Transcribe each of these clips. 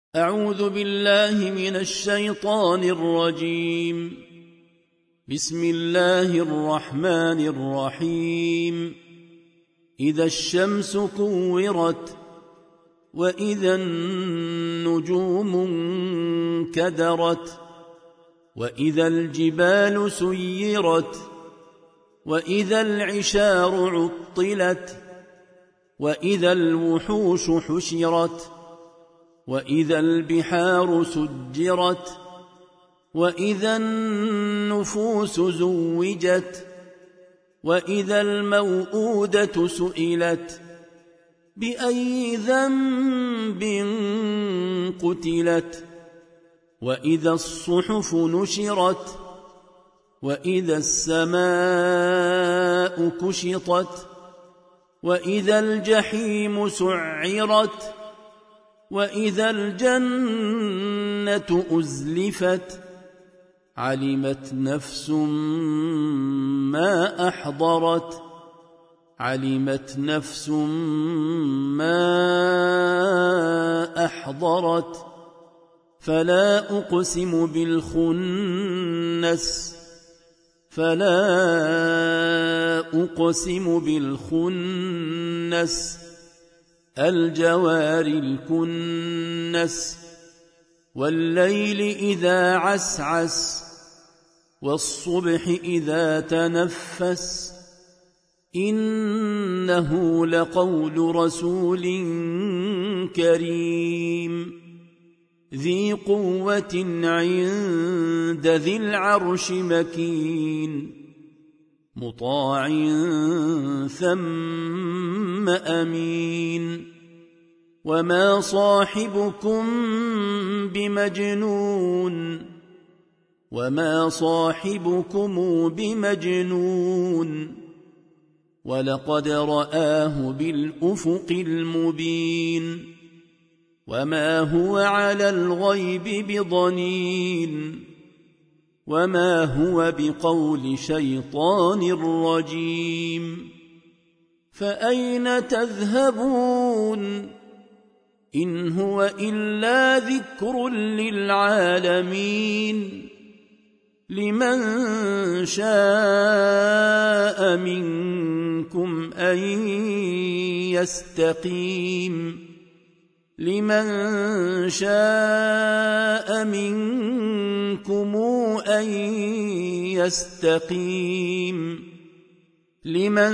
أعوذ بالله من الشيطان الرجيم. بسم الله الرحمن الرحيم. إذا الشمس كورت وإذا النجوم انكدرت وإذا الجبال سيرت وإذا العشار عطلت وإذا الوحوش حشرت وإذا البحار سجرت وإذا النفوس زوجت وإذا الموءودة سئلت بأي ذنب قتلت وإذا الصحف نشرت وإذا السماء كشطت وإذا الجحيم سعرت وإذا الجنة أزلفت علمت نفس ما أحضرت علمت نفس ما أحضرت فلا أقسم بالخنس فلا أقسم بالخنس الجوار الكنس والليل إذا عسعس والصبح إذا تنفس إنه لقول رسول كريم ذي قوة عند ذي العرش مكين مطاع ثم أمين وما صاحبكم بمجنون وما صاحبكم بمجنون ولقد رآه بالأفق المبين وما هو على الغيب بضنين وما هو بقول شيطان رجيم فأين تذهبون إن هو إلا ذكر للعالمين لمن شاء منكم أن يستقيم لمن شاء منكم أن يستقيم لمن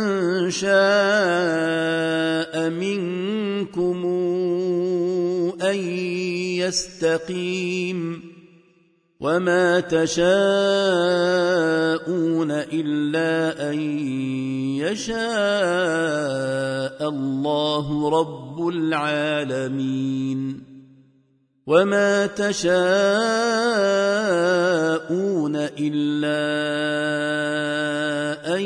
شاء منكم أن يستقيم وما تشاءون إلا أن يشاء الله رب العالمين وما تشاءون إلا أن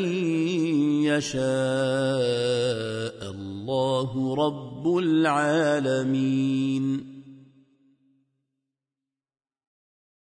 يشاء الله رب العالمين